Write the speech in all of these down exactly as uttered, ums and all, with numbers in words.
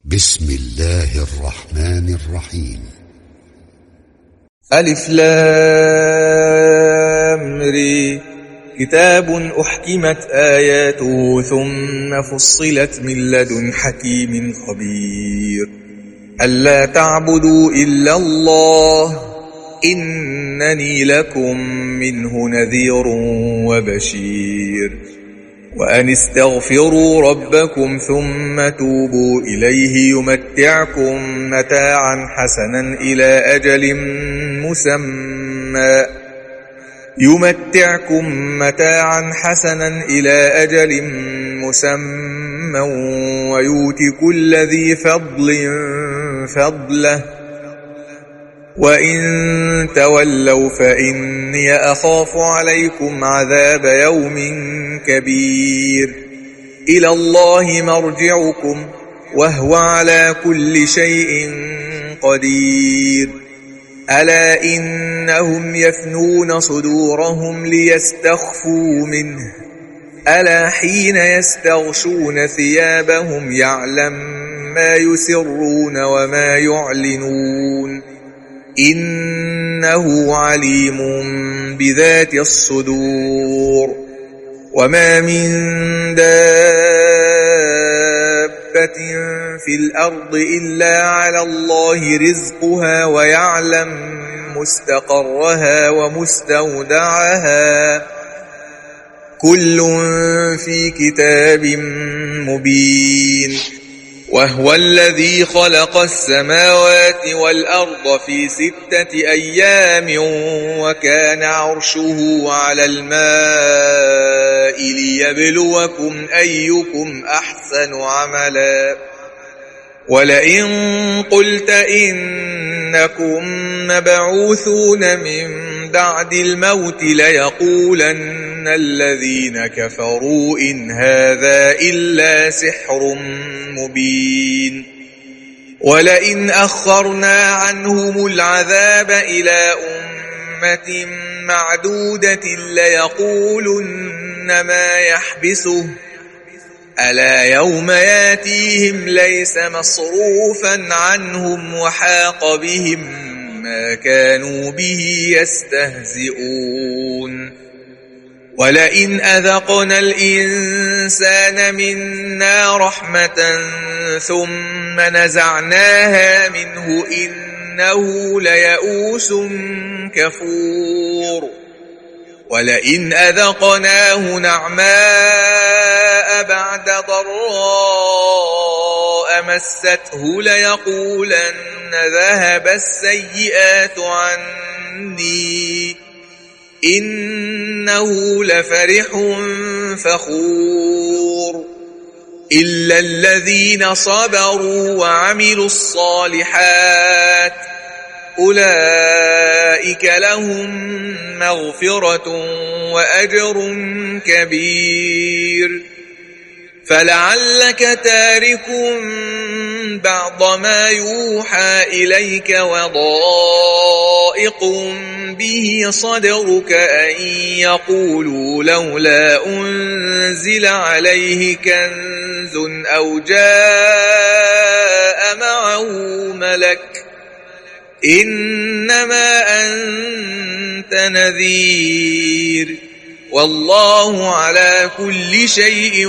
بسم الله الرحمن الرحيم. ألف لام ري. كتاب أحكمت آياته ثم فصلت من لدن حكيم خبير. ألا تعبدوا إلا الله إنني لكم منه نذير وبشير. وأن استغفروا ربكم ثم توبوا إليه يمتعكم متاعا حسنا إلى أجل مسمى يمتعكم متاعا حسنا إلى أجل مسمى ويؤت كل ذي فضل فضله وإن تولوا فإني أخاف عليكم عذاب يوم كبير. إلى الله مرجعكم وهو على كل شيء قدير. ألا إنهم يثنون صدورهم ليستخفوا منه ألا حين يستغشون ثيابهم يعلم ما يسرون وما يعلنون إنه عليم بذات الصدور. وما من دابة في الأرض إلا على الله رزقها ويعلم مستقرها ومستودعها كل في كتاب مبين. وهو الذي خلق السماوات والأرض في ستة أيام وكان عرشه على الماء ليبلوكم أيكم أحسن عملا. ولئن قلت إنكم مبعوثون من بعد الموت ليقولن الذين كفروا إن هذا إلا سحر مبين. ولئن أخرنا عنهم العذاب إلى أمة معدودة ليقولن ما يحبسه ألا يوم ياتيهم ليس مصروفا عنهم وحاق بهم ما كانوا به يستهزئون. ولئن أذقنا الإنسان منا رحمة ثم نزعناها منه إنه ليئوس كفور. ولئن أذقناه نعماء بعد ضراء مسته ليقولن ذهب السيئات عني إنه لفرح فخور. إلا الذين صبروا وعملوا الصالحات أولئك لهم مغفرة وأجر كبير. فلعلك تارك بعض ما يوحى إليك وضائق به صدرك أن يقولوا لولا أنزل عليه كنز أو جاء معه ملك إنما أنت نذير والله على كل شيء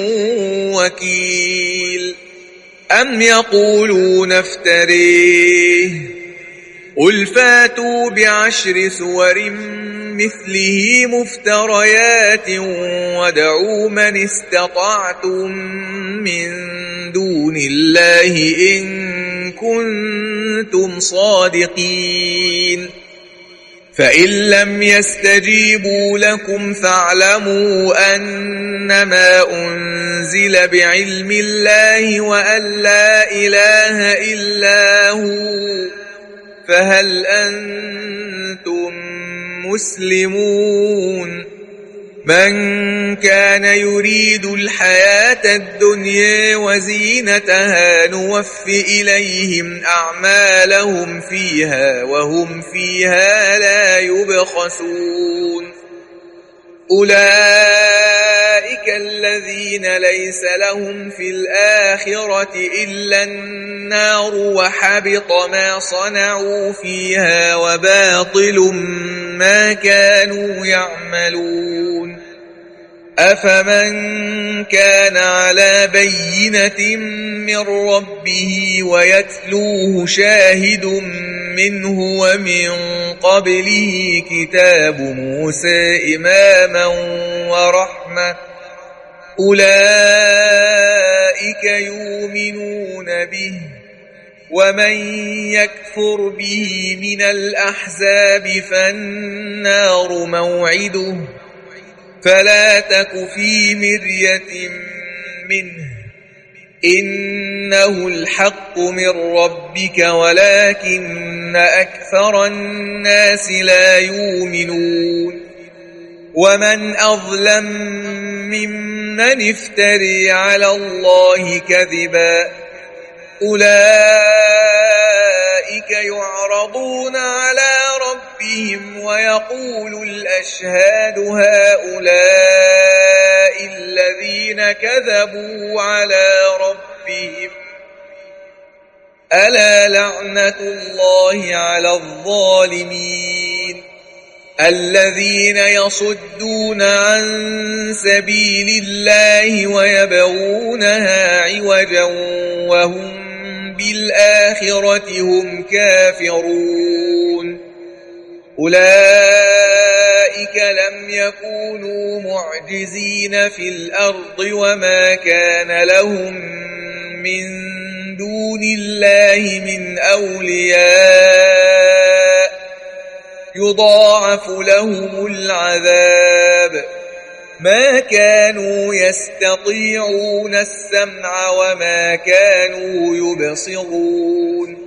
وكيل. أم يقولون افتريه قل فاتوا بعشر سور مثله مفتريات ودعوا من استطعتم من دون الله إن كنتم صادقين. فإن لم يستجيبوا لكم فاعلموا أنما أنزل بعلم الله وأن لا إله إلا هو فهل أنتم مسلمون. من كان يريد الحياة الدنيا وزينتها نوف إليهم أعمالهم فيها وهم فيها لا يبخسون. أولئك أولئك الذين ليس لهم في الآخرة إلا النار وحبط ما صنعوا فيها وباطل ما كانوا يعملون أفمن كان على بينة من ربه ويتلوه شاهد منه ومن قبله كتاب موسى إماما ورحمة أولئك يؤمنون به ومن يكفر به من الأحزاب فالنار موعده فلا تك في مرية منه إنه الحق من ربك ولكن أكثر الناس لا يؤمنون ومن أظلم ممن افتري على الله كذبا أولئك يعرضون على ربهم ويقول الأشهاد هؤلاء الذين كذبوا على ربهم ألا لعنة الله على الظالمين الذين يصدون عن سبيل الله ويبغونها عوجا وهم بالآخرة هم كافرون أولئك لم يكونوا معجزين في الأرض وما كان لهم من دون الله من أولياء يضاعف لهم العذاب ما كانوا يستطيعون السمع وما كانوا يبصرون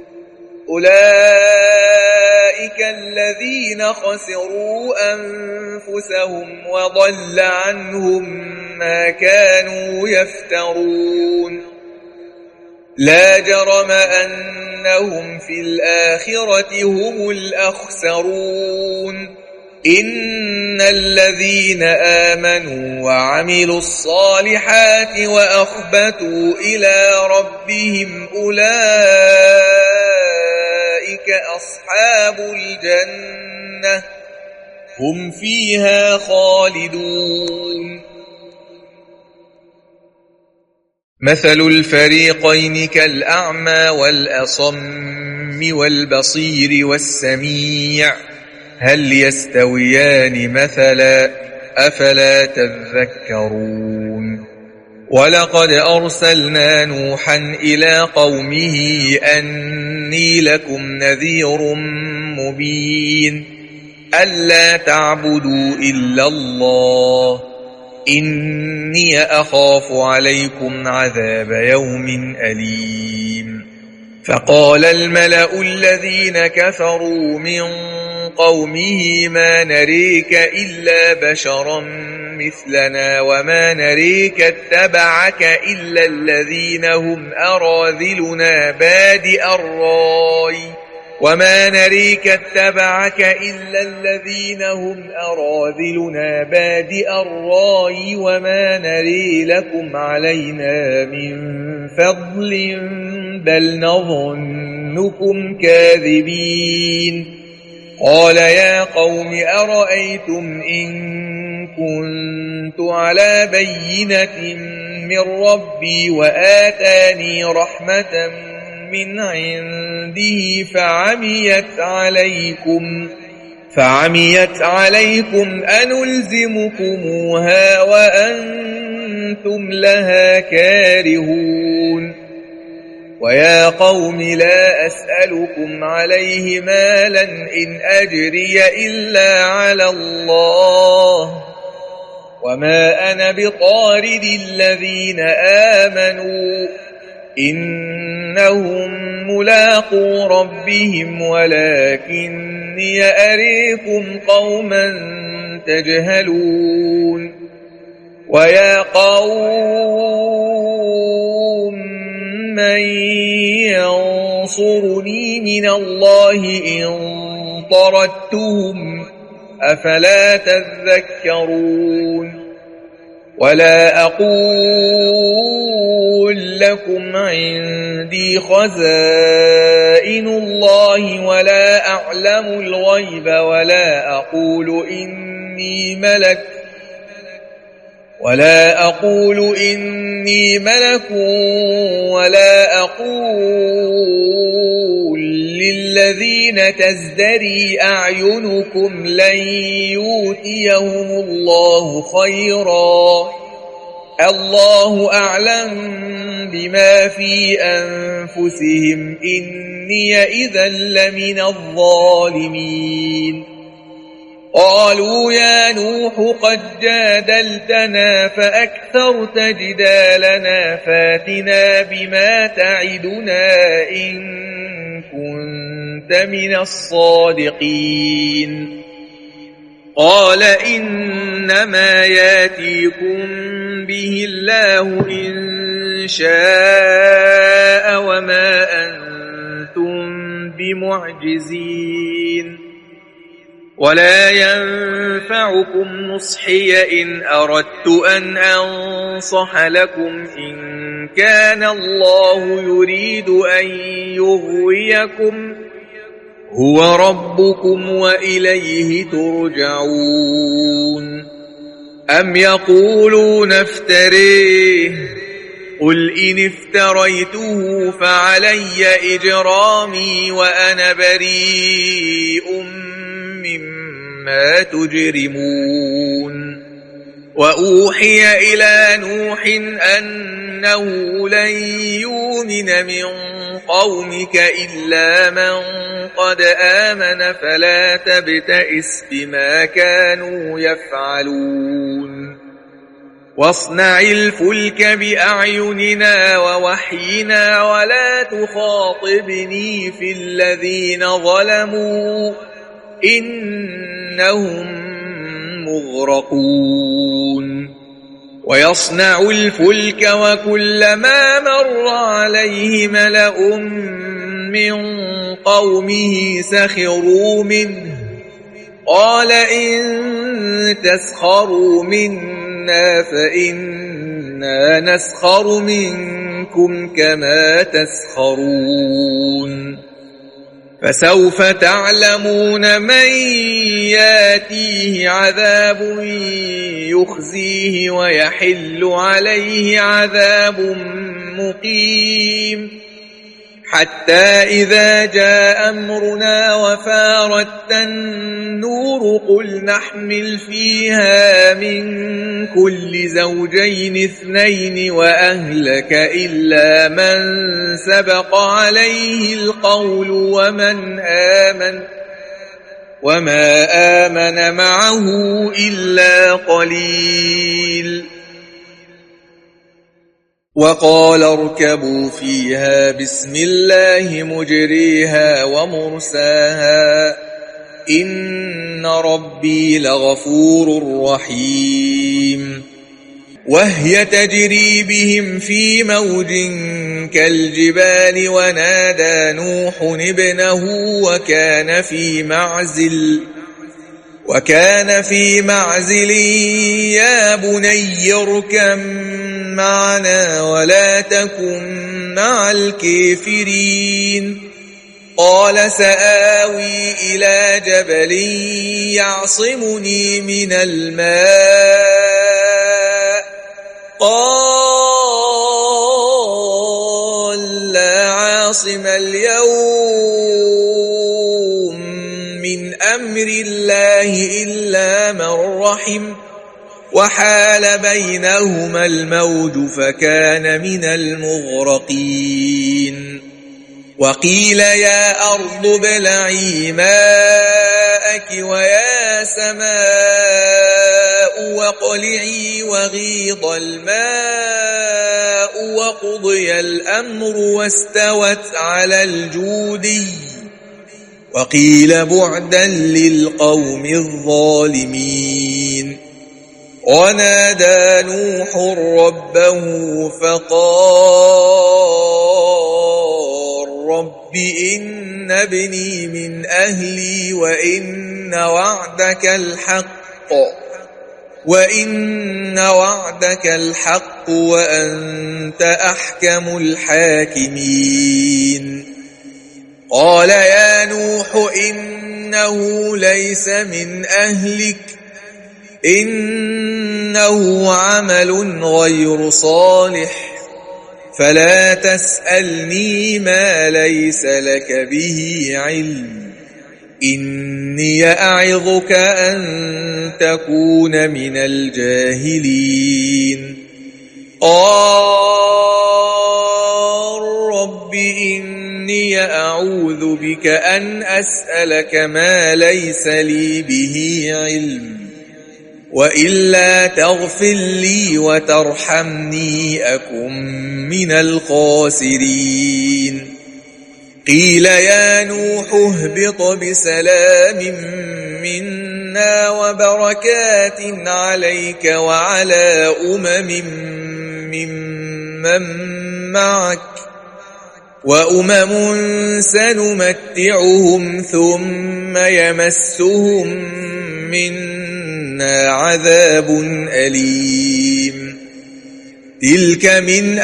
أولئك الذين خسروا أنفسهم وضل عنهم ما كانوا يفترون لا جرم أنهم في الآخرة هم الأخسرون إن الذين آمنوا وعملوا الصالحات وأخبتوا إلى ربهم أولئك أصحاب الجنة هم فيها خالدون مثل الفريقين كالأعمى والأصم والبصير والسميع هل يستويان مثلا أفلا تذكرون ولقد أرسلنا نوحا إلى قومه أني لكم نذير مبين ألا تعبدوا إلا الله إني أخاف عليكم عذاب يوم أليم فقال الملأ الذين كفروا من قومه ما نريك إلا بشرا مثلنا وما نريك اتبعك إلا الذين هم أراذلنا بادئ الرأي وما نريك اتبعك إلا الذين هم أراذلنا بادئ الرأي وما نري لكم علينا من فضل بل نظنكم كاذبين قال يا قوم أرأيتم إن كنت على بينة من ربي وآتاني رحمة من عنده فعميت عليكم فعميت عليكم أنلزمكموها وأنتم لها كارهون ويا قوم لا أسألكم عليه مالا إن أجري إلا على الله وما أنا بطارد الذين آمنوا إنهم ملاقو ربهم ولكني أريكم قوما تجهلون ويا قوم من ينصرني من الله إن طردتهم أفلا تذكرون ولا أقول لكم عندي خزائن الله ولا أعلم الغيب ولا أقول إني ملك ولا أقول إني ملك ولا أقول للذين تزدري أعينكم لن يؤتيهم الله خيرا الله أعلم بما في أنفسهم إني إذا لمن الظالمين. قالوا يا نوح قد جادلتنا فأكثرت جدالنا فاتنا بما تعدنا إن كنت من الصادقين. قال إنما ياتيكم به الله إن شاء وما أنتم بمعجزين ولا ينفعكم نصحي إن أردت أن أنصح لكم إن كان الله يريد أن يغويكم هو ربكم وإليه ترجعون. أم يقولون افتريه قل إن افتريته فعلي إجرامي وأنا بريء مما تجرمون. وأوحي إلى نوح أنه لن يؤمن من قومك إلا من قد آمن فلا تبتئس بما كانوا يفعلون. واصنع الفلك بأعيننا ووحينا ولا تخاطبني في الذين ظلموا إنهم مغرقون. ويصنع الفلك وكلما مر عليه ملأ من قومه سخروا منه قال إن تسخروا منا فإنا نسخر منكم كما تسخرون. فسوف تعلمون من ياتيه عذاب يخزيه ويحل عليه عذاب مقيم. حتى إذا جاء أمرنا وفارت النور قل نحمل فيها من كل زوجين اثنين وأهلك إلا من سبق عليه القول ومن آمن وما آمن معه إلا قليل. وقال اركبوا فيها بسم الله مجريها ومرساها إن ربي لغفور رحيم. وهي تجري بهم في موج كالجبال ونادى نوح ابنه وكان في معزل وكان في معزل يا بني اركب معنا ولا تكن مع الكافرين. قال سآوي إلى جبل يعصمني من الماء قال لا عاصم اليوم من أمر الله إلا من رحم وحال بينهما الموج فكان من المغرقين. وقيل يا أرض ابلعي ماءك ويا سماء واقلعي وغيض الماء وقضي الأمر واستوت على الجودي وقيل بعدا للقوم الظالمين. ونادى نوح ربه فقال رب إن ابني من أهلي وإن وعدك الحق وإن وعدك الحق وأنت أحكم الحاكمين قال يا نوح إنه ليس من أهلك إنه عمل غير صالح فلا تسألني ما ليس لك به علم إني أعظك أن تكون من الجاهلين قال رب إني أعوذ بك أن أسألك ما ليس لي به علم وإلا تغفر لي وترحمني أكن من الخاسرين قيل يا نوح اهبط بسلام منا وبركات عليك وعلى أمم ممن معك وأمم سنمتعهم ثم يمسهم منا عذاب أليم تلك من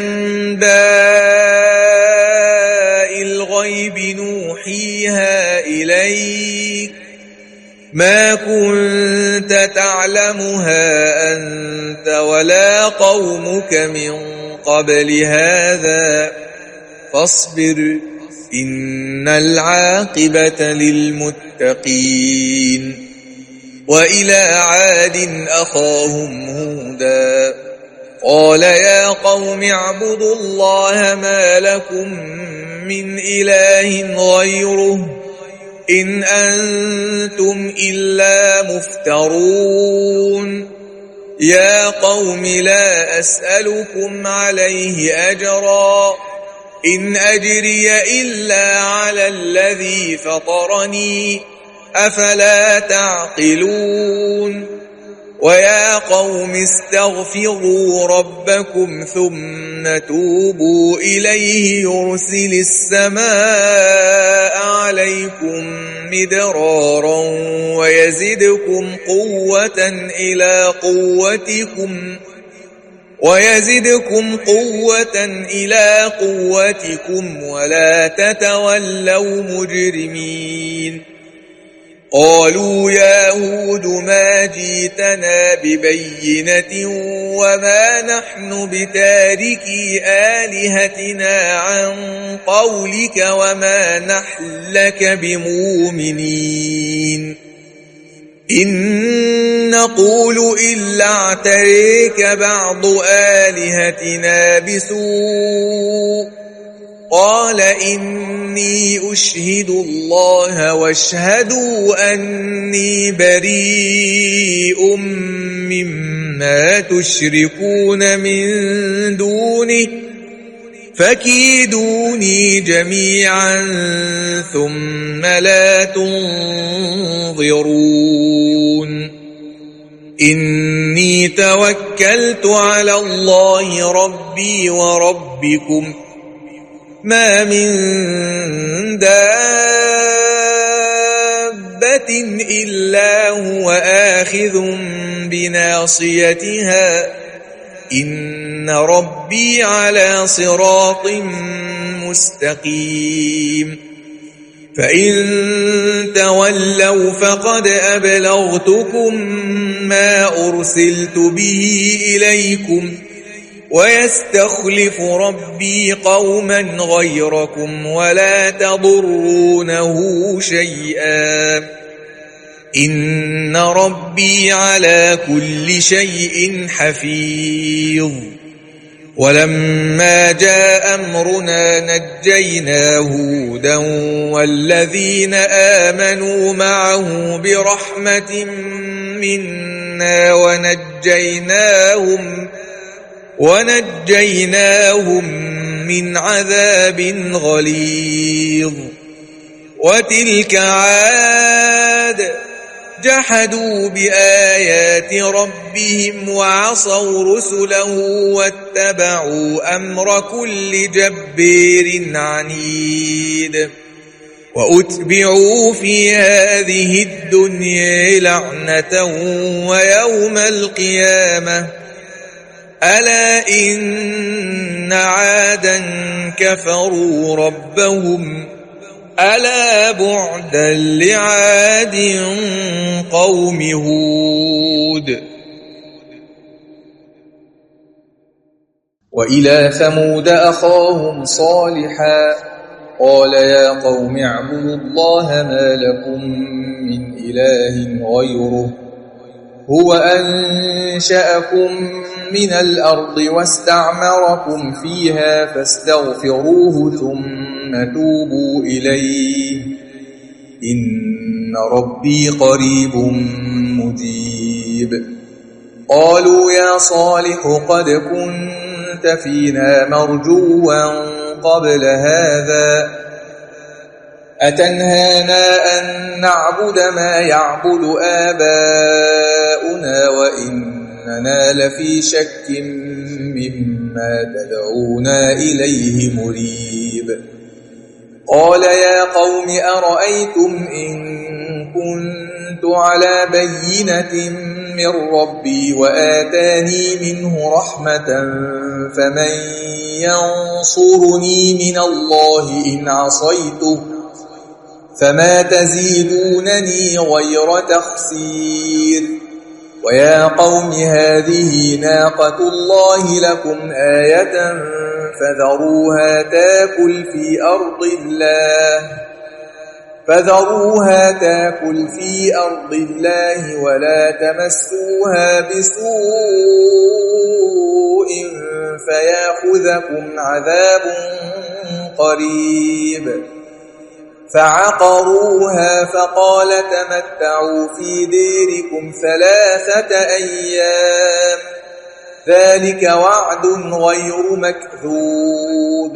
أنباء الغيب نوحيها إليك ما كنت تعلمها أنت ولا قومك من قبل هذا فاصبر إن العاقبة للمتقين وإلى عاد أخاهم هودا قال يا قوم اعبدوا الله ما لكم من إله غيره إن أنتم إلا مفترون يا قوم لا أسألكم عليه أجرا إن أجري إلا على الذي فطرني أفلا تعقلون ويا قوم استغفروا ربكم ثم توبوا إليه يرسل السماء عليكم مدرارا ويزدكم قوة إلى قوتكم ويزدكم قوة إلى قوتكم ولا تتولوا مجرمين قالوا يا هود ما جيتنا ببينة وما نحن بتاركي آلهتنا عن قولك وما نحن لك بمؤمنين إن نقول إلا اعتريك بعض آلهتنا بسوء قال إني أشهد الله واشهدوا أني بريء مما تشركون من دونه فكيدوني جميعا ثم لا تنظرون إني توكلت على الله ربي وربكم ما من دابة إلا هو آخذ بناصيتها إن ربي على صراط مستقيم فإن تولوا فقد أبلغتكم ما أرسلت به إليكم ويستخلف ربي قوما غيركم ولا تضرونه شيئا إن ربي على كل شيء حفيظ ولما جاء أمرنا نجينا هودا والذين آمنوا معه برحمة منا ونجيناهم ونجيناهم من عذاب غليظ وتلك عاد جحدوا بآيات ربهم وعصوا رسله واتبعوا أمر كل جبار عنيد وأتبعوا في هذه الدنيا لعنة ويوم القيامة ألا إن عادا كفروا ربهم ألا بعدا لعاد قوم هود. وإلى ثمود أخاهم صالحا قال يا قوم اعبدوا الله ما لكم من إله غيره هو أنشأكم من الأرض واستعمركم فيها فاستغفروه ثم توبوا إليه إن ربي قريب مجيب. قالوا يا صالح قد كنت فينا مرجوا قبل هذا أتنهانا أن نعبد ما يعبد آباؤنا وإننا لفي شك مما تدعونا إليه مريب. قال يا قوم أرأيتم إن كنت على بينة من ربي وآتاني منه رحمة فمن ينصرني من الله إن عصيته فما تزيدونني غير تخسير. ويا قوم هذه ناقة الله لكم آية فذروها تاكل في أرض الله فذروها تاكل في أرض الله ولا تمسوها بسوء فيأخذكم عذاب قريب. فعقروها فقال تمتعوا في ديركم ثلاثة أيام ذلك وعد غير مكذوب.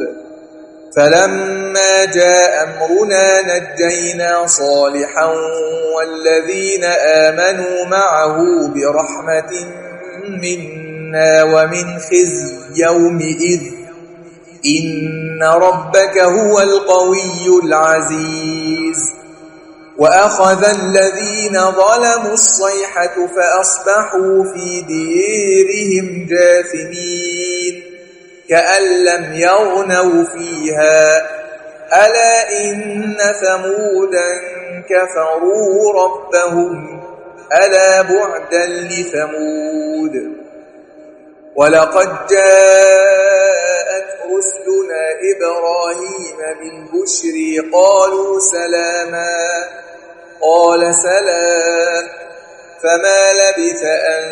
فلما جاء أمرنا نجينا صالحا والذين آمنوا معه برحمة منا ومن خزي يومئذ إن ربك هو القوي العزيز. وأخذ الذين ظلموا الصيحة فأصبحوا في ديرهم جاثمين كأن لم يغنوا فيها ألا إن ثمودا كفروا ربهم ألا بعدا لثمود. ولقد جاءت رسلنا إبراهيم بالبشر قالوا سلاما قال سلام فما لبث أن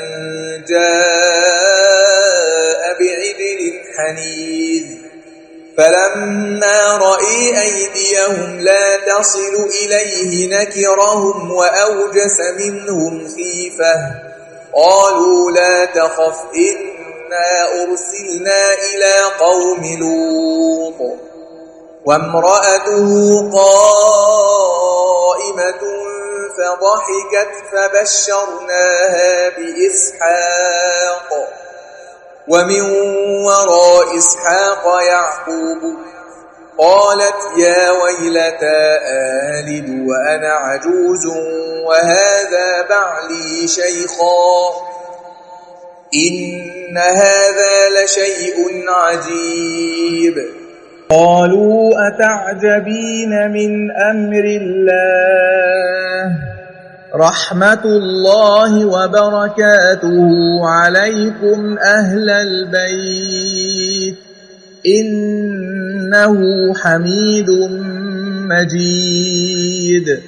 جاء بعجل حنيذ. فلما رأي أيديهم لا تصل إليه نكرهم وأوجس منهم خيفة قالوا لا تخف إنا أرسلنا إلى قوم لوط وامرأته قائمة فضحكت فبشرناها بإسحاق ومن وراء إسحاق يعقوب قالت يا ويلتى آلد وأنا عجوز وهذا بعلي شيخا إن هذا لشيء عجيب. قالوا أتعجبين من أمر الله رحمة الله وبركاته عليكم أهل البيت إنه حميد مجيد.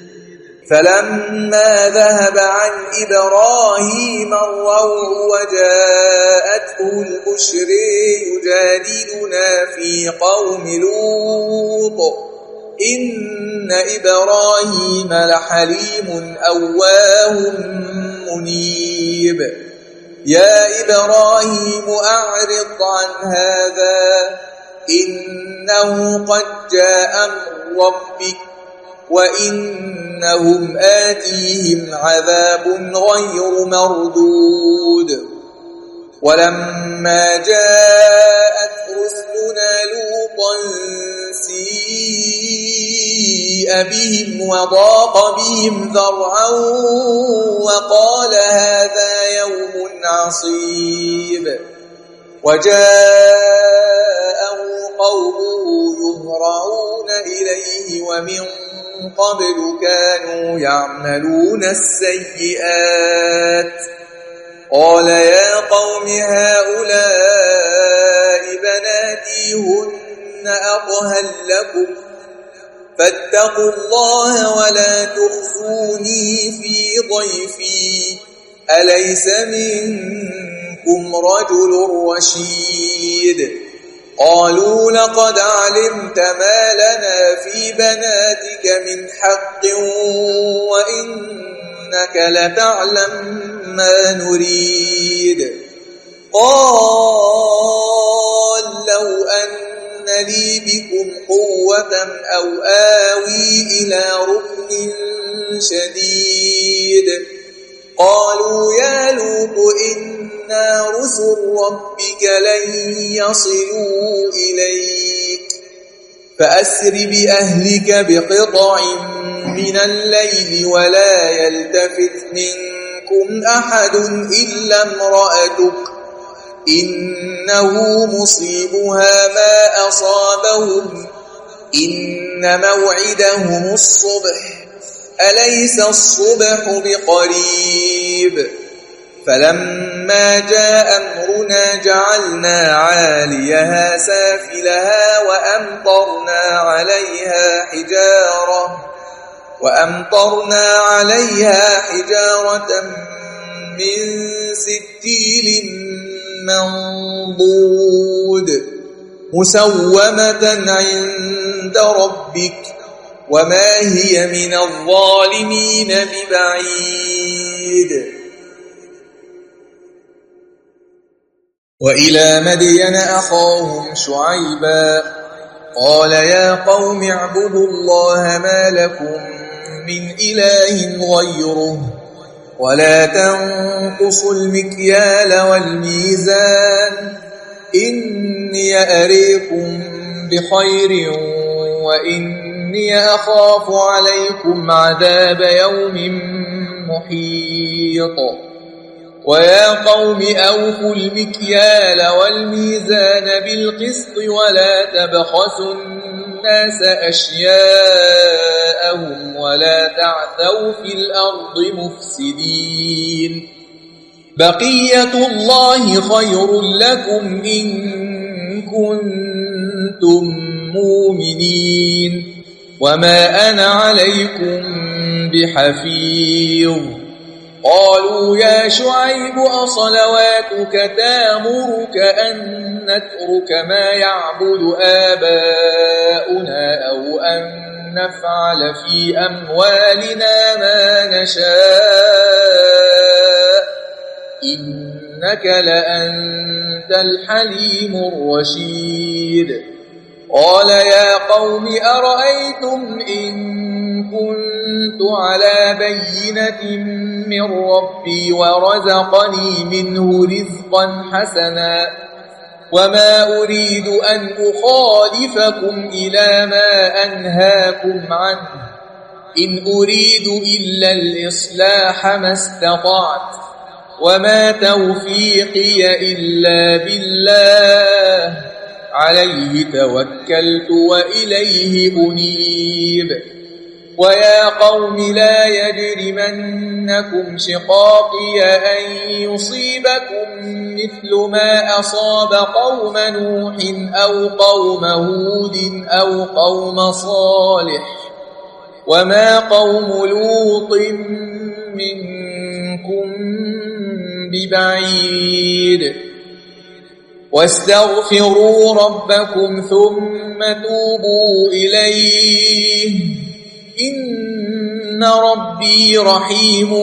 فلما ذهب عن إبراهيم الروع وجاءته البشر يجادلنا في قوم لوط إن إبراهيم لحليم أواه منيب. يا إبراهيم أعرض عن هذا إنه قد جاء أمر ربك وإنهم آتيهم عذاب غير مردود. ولما جاءت رسلنا لوطا سيء سيء بهم وضاق بهم ذرعا وقال هذا يوم عصيب وجاءه قومه يهرعون إليه ومن قبل كانوا يعملون السيئات قال يا قوم هؤلاء بناتي هن أطهر لكم فاتقوا الله ولا تخزوني في ضيفي أليس منكم رجل رشيد قالوا لقد علمت ما لنا في بناتك من حق وإنك لتعلم ما نريد قال لو أن لي بكم قوة أو آوي إلى ركن شديد قالوا يا لوط إنا رسل ربك لن يصلوا إليك فأسر بأهلك بقطع من الليل ولا يلتفت منكم أحد إلا امرأتك إنه مصيبها ما أصابهم إن موعدهم الصبح أليس الصبح بقريب فلما جاء أمرنا جعلنا عاليها سافلها وأمطرنا عليها حجارة وأمطرنا عليها حجارة من سجيل منضود مسومة عند ربك وما هي من الظالمين ببعيد وإلى مدين أخاهم شعيبا قال يا قوم اعبدوا الله ما لكم من إله غيره ولا تنقصوا المكيال والميزان إني أريكم بخير وإني أخاف عليكم عذاب يوم محيط ويا قوم أوفوا المكيال والميزان بالقسط ولا تبخسوا الناس أشياءهم ولا تعثوا في الأرض مفسدين بقية الله خير لكم إن كنتم مؤمنين وما أنا عليكم بحفيظ قالوا يا شعيب أصلواتك تامرك أن نترك ما يعبد آباؤنا أو أن نفعل في أموالنا ما نشاء إنك لأنت الحليم الرشيد قال يا قوم أرأيتم إن كنت على بينة من ربي ورزقني منه رزقا حسنا وما أريد أن أخالفكم إلى ما أنهاكم عنه إن أريد إلا الإصلاح ما استطعت وما توفيقي إلا بالله عليه توكلت وإليه أنيب ويا قوم لا يجرمنكم شقاقي أن يصيبكم مثل ما أصاب قوم نوح أو قوم هود أو قوم صالح وما قوم لوط منكم ببعيد واستغفروا ربكم ثم توبوا إليه إن ربي رحيم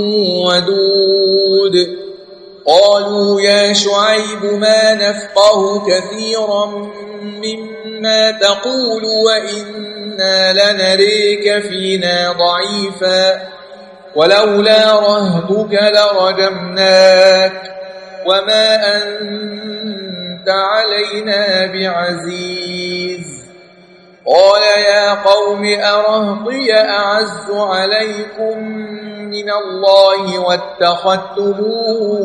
ودود قالوا يا شعيب ما نفقه كثيرا مما تقول وإنا لنريك فينا ضعيفا ولولا رهتك لرجمناك وما أنت علينا بعزيز قال يا قوم أرهطي أعز عليكم من الله واتخذتموه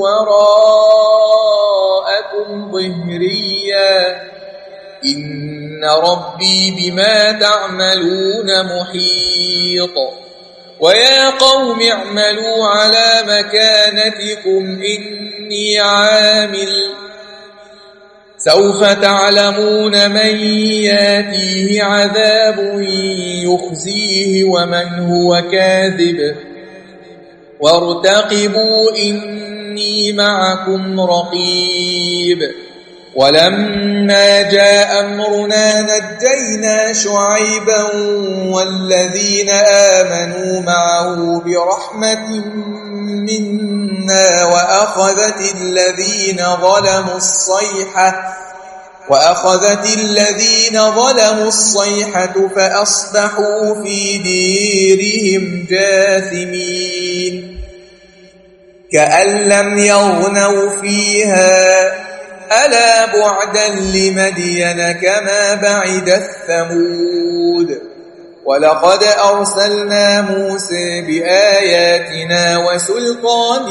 وراءكم ظهريا إن ربي بما تعملون محيط ويا قوم اعملوا على مكانتكم إني عامل سوف تعلمون من ياتيه عذاب يخزيه ومن هو كاذب وارتقبوا إني معكم رقيب ولما جاء أمرنا نجينا شعيبا والذين آمنوا معه برحمة منا وأخذت الذين ظلموا الصيحة وأخذت الذين ظلموا الصيحة فأصبحوا في ديرهم جاثمين كأن لم يغنوا فيها ألا بعدا لمدين كما بعدت ثمود ولقد أرسلنا موسى بآياتنا وسلطان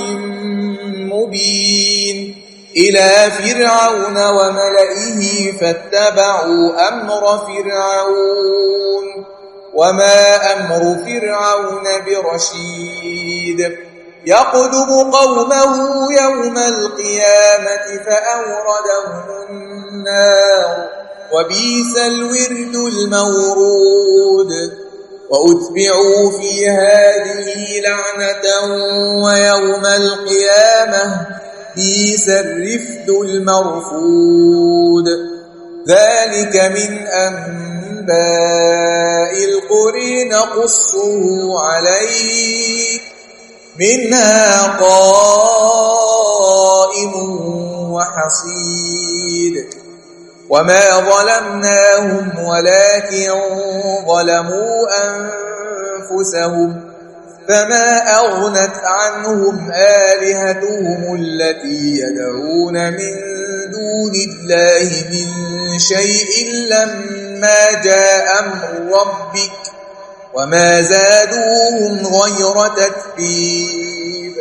مبين إلى فرعون وملئه فاتبعوا أمر فرعون وما أمر فرعون برشيد يقدم قومه يوم القيامة فأوردهم النار وبئس الورد المورود وأتبعوا في هذه لعنة ويوم القيامة بئس الرفد المرفود ذلك من أنباء القرى نقصه عليك منها قائم وحصيد وما ظلمناهم ولكن ظلموا أنفسهم فما أغنت عنهم آلهتهم التي يدعون من دون الله من شيء لما جاء أمر ربك وما زادوهم غير تتبيب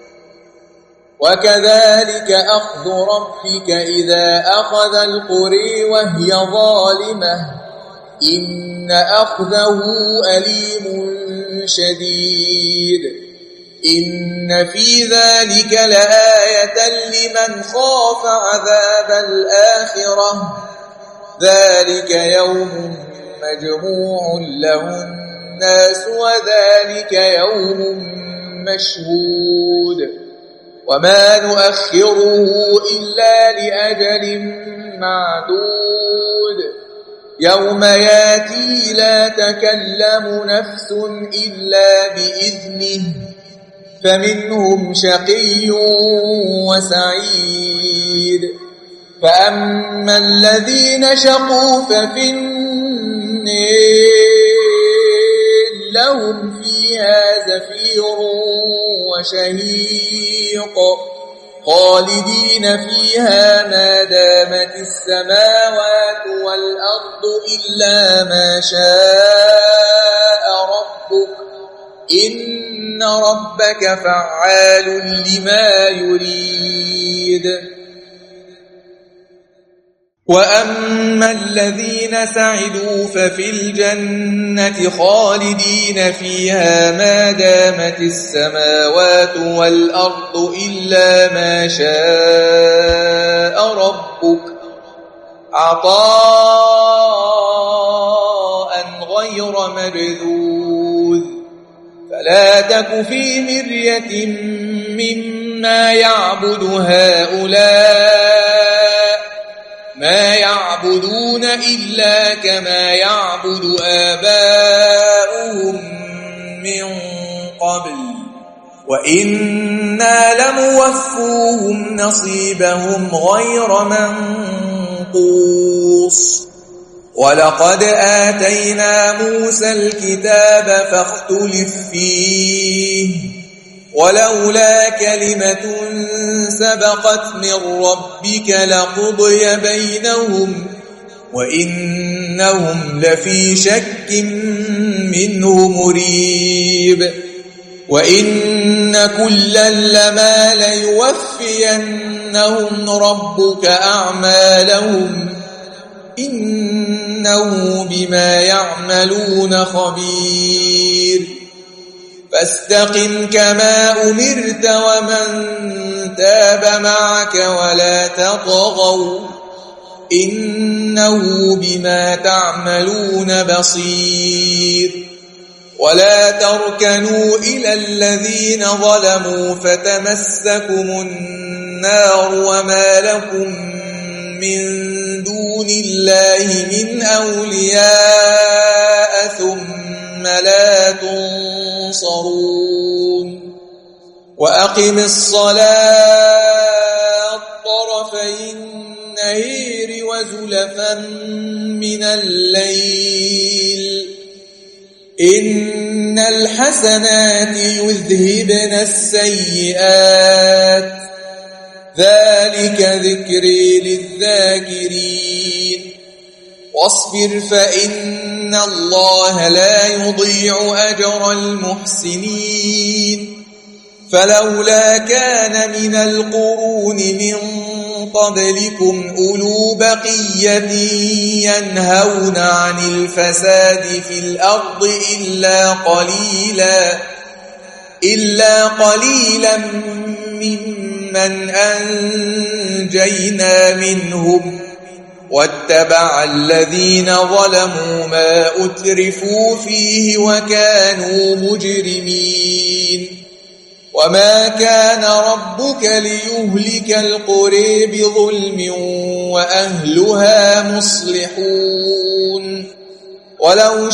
وكذلك أخذ ربك إذا أخذ القرى وهي ظالمة إن أخذه أليم شديد إن في ذلك لآية لمن خاف عذاب الآخرة ذلك يوم مجموع له الناس وذلك يوم مشهود وما نؤخره إلا لأجل معدود يوم ياتي لا تكلم نفس إلا بإذنه فمنهم شقي وسعيد فأما الذين شقوا ففي النار لهم فيها زفير وشهيق خالدين فيها ما دامت السماوات والأرض إلا ما شاء ربك إن ربك فعال لما يريد وأما الذين سعدوا ففي الجنة خالدين فيها ما دامت السماوات والأرض إلا ما شاء ربك عطاء غير مبذوذ فلا تك في مرية مما يعبد هؤلاء ما يعبدون إلا كما يعبد آباؤهم من قبل وإنا لموفوهم نصيبهم غير منقوص ولقد آتينا موسى الكتاب فاختلف فيه ولولا كلمة سبقت من ربك لقضي بينهم وإنهم لفي شك منه مريب وإن كلا لما ليوفينهم ربك أعمالهم إنه بما يعملون خبير فاستقم كما أمرت ومن تاب معك ولا تطغوا إنه بما تعملون بصير ولا تركنوا إلى الذين ظلموا فتمسكم النار وما لكم من دون الله من أولياء ثم لا تنصرون وأقم الصلاة طرفي النهار وزلفا من الليل إن الحسنات يذهبن السيئات ذلك ذكر للذاكرين واصبر فإن الله لا يضيع أجر المحسنين فلولا كان من القرون من قبلكم أولو بقية ينهون عن الفساد في الأرض إلا قليلا إلا قليلا ممن أنجينا منهم واتبع الذين ظلموا ما أترفوا فيه وكانوا مجرمين وما كان ربك ليهلك القرى بظلم وأهلها مصلحون ولو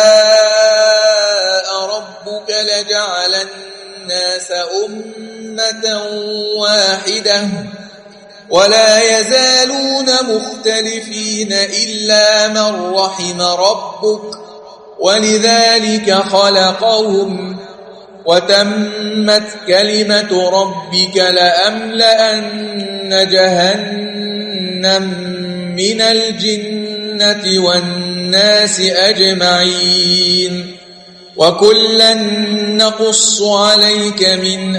شاء ربك لجعل الناس أمة واحدة ولا يزالون مختلفين إلا من رحم ربك ولذلك خلقهم وتمت كلمة ربك لأملأن جهنم من الجنة والناس أجمعين وكلا نقص عليك من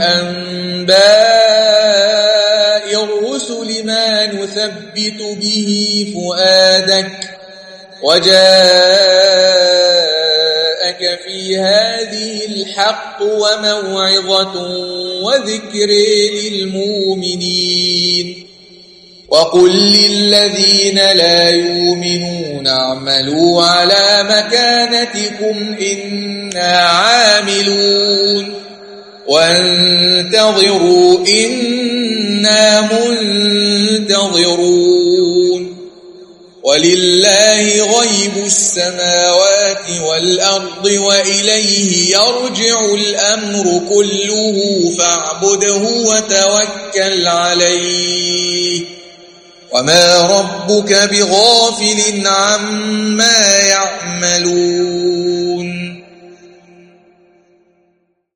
أنباء الرسل ما نثبت به فؤادك وجاءك في هذه الحق وموعظة وذكر للمؤمنين وقل للذين لا يؤمنون اعملوا على مكانتكم إنا عاملون وانتظروا إنا منتظرون ولله غيب السماوات والأرض وإليه يرجع الأمر كله فاعبده وتوكل عليه وما ربك بغافل عما يعملون